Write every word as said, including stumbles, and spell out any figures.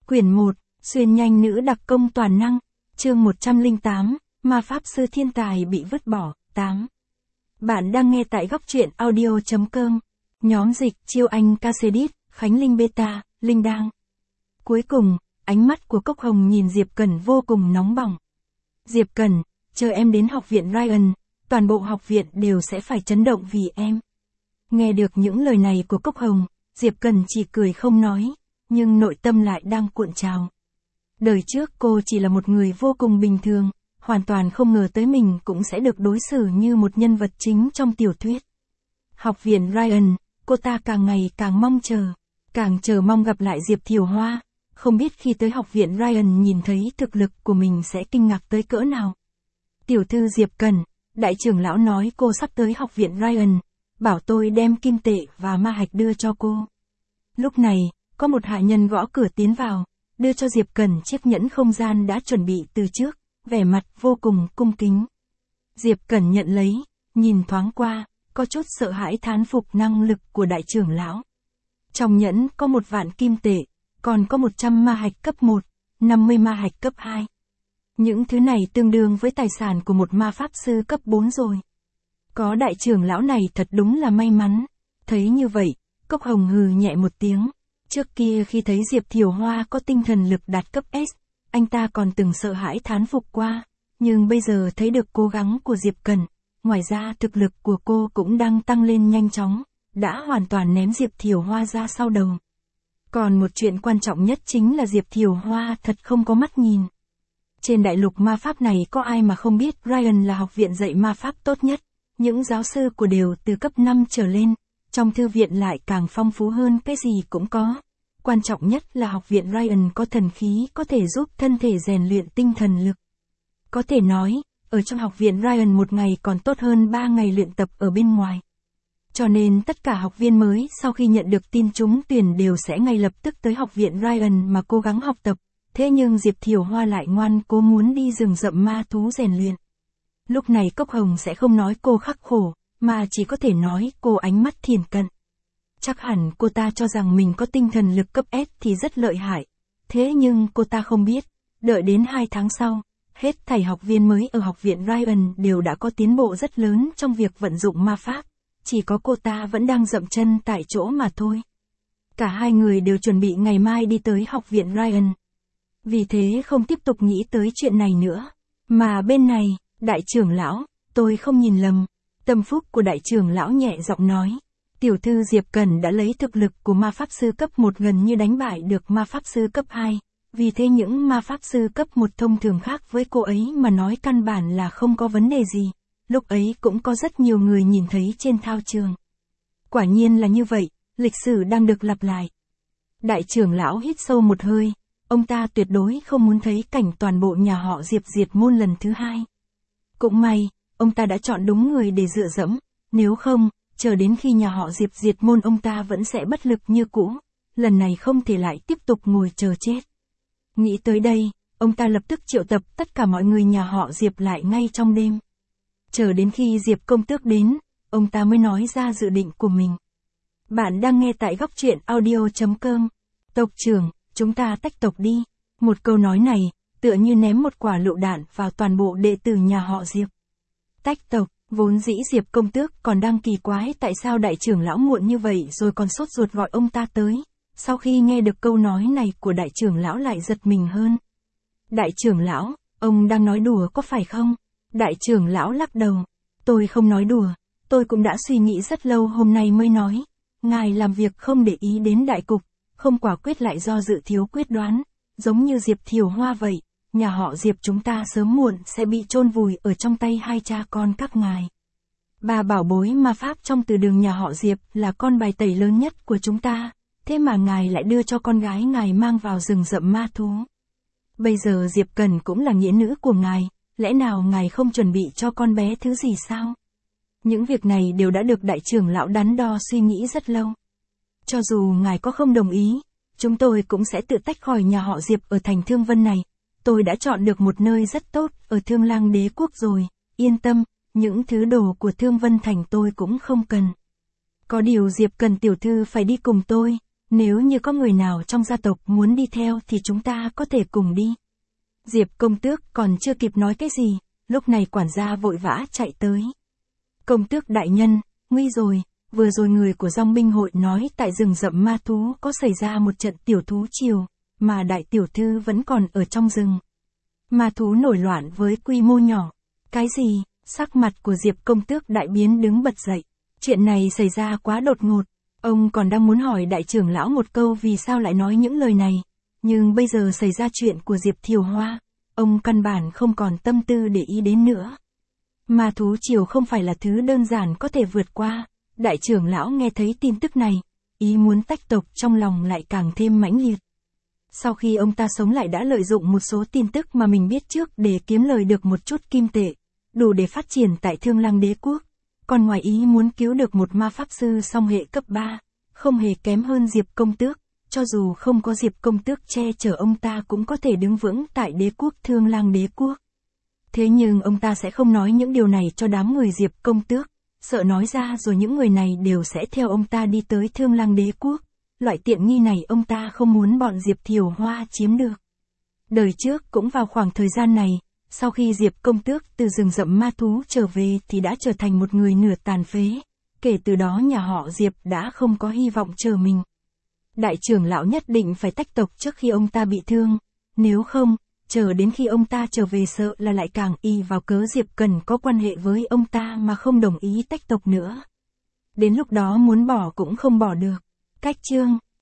Quyển một, xuyên nhanh nữ đặc công toàn năng, chương một trăm lẻ tám, ma pháp sư thiên tài bị vứt bỏ, tám. Bạn đang nghe tại góc truyện audio chấm com, nhóm dịch Chiêu Anh Casedit, Khánh Linh Beta, Linh Đang. Cuối cùng, ánh mắt của Cốc Hồng nhìn Diệp Cẩn vô cùng nóng bỏng. Diệp Cẩn, chờ em đến học viện Ryan, toàn bộ học viện đều sẽ phải chấn động vì em. Nghe được những lời này của Cốc Hồng, Diệp Cẩn chỉ cười không nói, nhưng nội tâm lại đang cuộn trào. Đời trước cô chỉ là một người vô cùng bình thường, hoàn toàn không ngờ tới mình cũng sẽ được đối xử như một nhân vật chính trong tiểu thuyết. Học viện Ryan, cô ta càng ngày càng mong chờ, càng chờ mong gặp lại Diệp Thiều Hoa, không biết khi tới học viện Ryan nhìn thấy thực lực của mình sẽ kinh ngạc tới cỡ nào. Tiểu thư Diệp Cẩn, đại trưởng lão nói cô sắp tới học viện Ryan, bảo tôi đem kim tệ và ma hạch đưa cho cô. Lúc này, có một hạ nhân gõ cửa tiến vào, đưa cho Diệp Cẩn chiếc nhẫn không gian đã chuẩn bị từ trước, vẻ mặt vô cùng cung kính. Diệp Cẩn nhận lấy, nhìn thoáng qua, có chút sợ hãi thán phục năng lực của đại trưởng lão. Trong nhẫn có một vạn kim tệ, còn có một trăm ma hạch cấp một, năm mươi ma hạch cấp hai. Những thứ này tương đương với tài sản của một ma pháp sư cấp bốn rồi. Có đại trưởng lão này thật đúng là may mắn. Thấy như vậy, Cốc Hồng hừ nhẹ một tiếng. Trước kia khi thấy Diệp Thiều Hoa có tinh thần lực đạt cấp S, anh ta còn từng sợ hãi thán phục qua. Nhưng bây giờ thấy được cố gắng của Diệp Cẩn, ngoài ra thực lực của cô cũng đang tăng lên nhanh chóng, đã hoàn toàn ném Diệp Thiều Hoa ra sau đầu. Còn một chuyện quan trọng nhất chính là Diệp Thiều Hoa thật không có mắt nhìn. Trên đại lục ma pháp này có ai mà không biết Ryan là học viện dạy ma pháp tốt nhất, những giáo sư của đều từ cấp năm trở lên, trong thư viện lại càng phong phú hơn cái gì cũng có. Quan trọng nhất là học viện Ryan có thần khí có thể giúp thân thể rèn luyện tinh thần lực. Có thể nói, ở trong học viện Ryan một ngày còn tốt hơn ba ngày luyện tập ở bên ngoài. Cho nên tất cả học viên mới sau khi nhận được tin trúng tuyển đều sẽ ngay lập tức tới học viện Ryan mà cố gắng học tập. Thế nhưng Diệp Thiều Hoa lại ngoan cố muốn đi rừng rậm ma thú rèn luyện. Lúc này Cốc Hồng sẽ không nói cô khắc khổ, mà chỉ có thể nói cô ánh mắt thiền cận. Chắc hẳn cô ta cho rằng mình có tinh thần lực cấp S thì rất lợi hại. Thế nhưng cô ta không biết, đợi đến hai tháng sau, hết thảy học viên mới ở học viện Ryan đều đã có tiến bộ rất lớn trong việc vận dụng ma pháp. Chỉ có cô ta vẫn đang dậm chân tại chỗ mà thôi. Cả hai người đều chuẩn bị ngày mai đi tới học viện Ryan. Vì thế không tiếp tục nghĩ tới chuyện này nữa. Mà bên này, đại trưởng lão, tôi không nhìn lầm. Tâm phúc của đại trưởng lão nhẹ giọng nói. Tiểu thư Diệp Cẩn đã lấy thực lực của ma pháp sư cấp một gần như đánh bại được ma pháp sư cấp hai. Vì thế những ma pháp sư cấp một thông thường khác với cô ấy mà nói căn bản là không có vấn đề gì. Lúc ấy cũng có rất nhiều người nhìn thấy trên thao trường. Quả nhiên là như vậy, lịch sử đang được lặp lại. Đại trưởng lão hít sâu một hơi, ông ta tuyệt đối không muốn thấy cảnh toàn bộ nhà họ Diệp diệt môn lần thứ hai. Cũng may, ông ta đã chọn đúng người để dựa dẫm, nếu không, chờ đến khi nhà họ Diệp diệt môn ông ta vẫn sẽ bất lực như cũ, lần này không thể lại tiếp tục ngồi chờ chết. Nghĩ tới đây, ông ta lập tức triệu tập tất cả mọi người nhà họ Diệp lại ngay trong đêm. Chờ đến khi Diệp công tước đến, ông ta mới nói ra dự định của mình. Bạn đang nghe tại góc truyện audio chấm com. Tộc trưởng, chúng ta tách tộc đi. Một câu nói này, tựa như ném một quả lựu đạn vào toàn bộ đệ tử nhà họ Diệp. Tách tộc, vốn dĩ Diệp công tước còn đang kỳ quái tại sao đại trưởng lão muộn như vậy rồi còn sốt ruột gọi ông ta tới. Sau khi nghe được câu nói này của đại trưởng lão lại giật mình hơn. Đại trưởng lão, ông đang nói đùa có phải không? Đại trưởng lão lắc đầu. Tôi không nói đùa, tôi cũng đã suy nghĩ rất lâu hôm nay mới nói. Ngài làm việc không để ý đến đại cục, không quả quyết lại do dự thiếu quyết đoán. Giống như Diệp Thiều Hoa vậy, nhà họ Diệp chúng ta sớm muộn sẽ bị chôn vùi ở trong tay hai cha con các ngài. Ba bảo bối ma pháp trong từ đường nhà họ Diệp là con bài tẩy lớn nhất của chúng ta, thế mà ngài lại đưa cho con gái ngài mang vào rừng rậm ma thú. Bây giờ Diệp Cẩn cũng là nghĩa nữ của ngài. Lẽ nào ngài không chuẩn bị cho con bé thứ gì sao? Những việc này đều đã được đại trưởng lão đắn đo suy nghĩ rất lâu. Cho dù ngài có không đồng ý, chúng tôi cũng sẽ tự tách khỏi nhà họ Diệp ở thành Thương Vân này. Tôi đã chọn được một nơi rất tốt ở Thương Lang Đế Quốc rồi, yên tâm, những thứ đồ của Thương Vân Thành tôi cũng không cần. Có điều Diệp cần tiểu thư phải đi cùng tôi. nếu như có người nào trong gia tộc muốn đi theo thì chúng ta có thể cùng đi. Diệp công tước còn chưa kịp nói cái gì, lúc này quản gia vội vã chạy tới. Công tước đại nhân, nguy rồi, vừa rồi người của dòng binh hội nói tại rừng rậm ma thú có xảy ra một trận tiểu thú triều, mà đại tiểu thư vẫn còn ở trong rừng. Ma thú nổi loạn với quy mô nhỏ. Cái gì? Sắc mặt của Diệp công tước đại biến đứng bật dậy. Chuyện này xảy ra quá đột ngột. Ông còn đang muốn hỏi đại trưởng lão một câu vì sao lại nói những lời này. Nhưng bây giờ xảy ra chuyện của Diệp Thiều Hoa, ông căn bản không còn tâm tư để ý đến nữa. Ma thú triều không phải là thứ đơn giản có thể vượt qua. Đại trưởng lão nghe thấy tin tức này, ý muốn tách tộc trong lòng lại càng thêm mãnh liệt. Sau khi ông ta sống lại đã lợi dụng một số tin tức mà mình biết trước để kiếm lời được một chút kim tệ, đủ để phát triển tại Thương Lăng Đế quốc. Còn ngoài ý muốn cứu được một ma pháp sư song hệ cấp ba, không hề kém hơn Diệp công tước, cho dù không có Diệp công tước che chở ông ta cũng có thể đứng vững tại đế quốc Thương Lăng Đế quốc. Thế nhưng ông ta sẽ không nói những điều này cho đám người Diệp công tước, sợ nói ra rồi những người này đều sẽ theo ông ta đi tới Thương Lăng Đế quốc. Loại tiện nghi này ông ta không muốn bọn Diệp Thiều Hoa chiếm được. Đời trước cũng vào khoảng thời gian này, sau khi Diệp công tước từ rừng rậm ma thú trở về thì đã trở thành một người nửa tàn phế. Kể từ đó nhà họ Diệp đã không có hy vọng chờ mình. Đại trưởng lão nhất định phải tách tộc trước khi ông ta bị thương. Nếu không, chờ đến khi ông ta trở về sợ là lại càng y vào cớ Diệp cần có quan hệ với ông ta mà không đồng ý tách tộc nữa. Đến lúc đó muốn bỏ cũng không bỏ được. Cách chương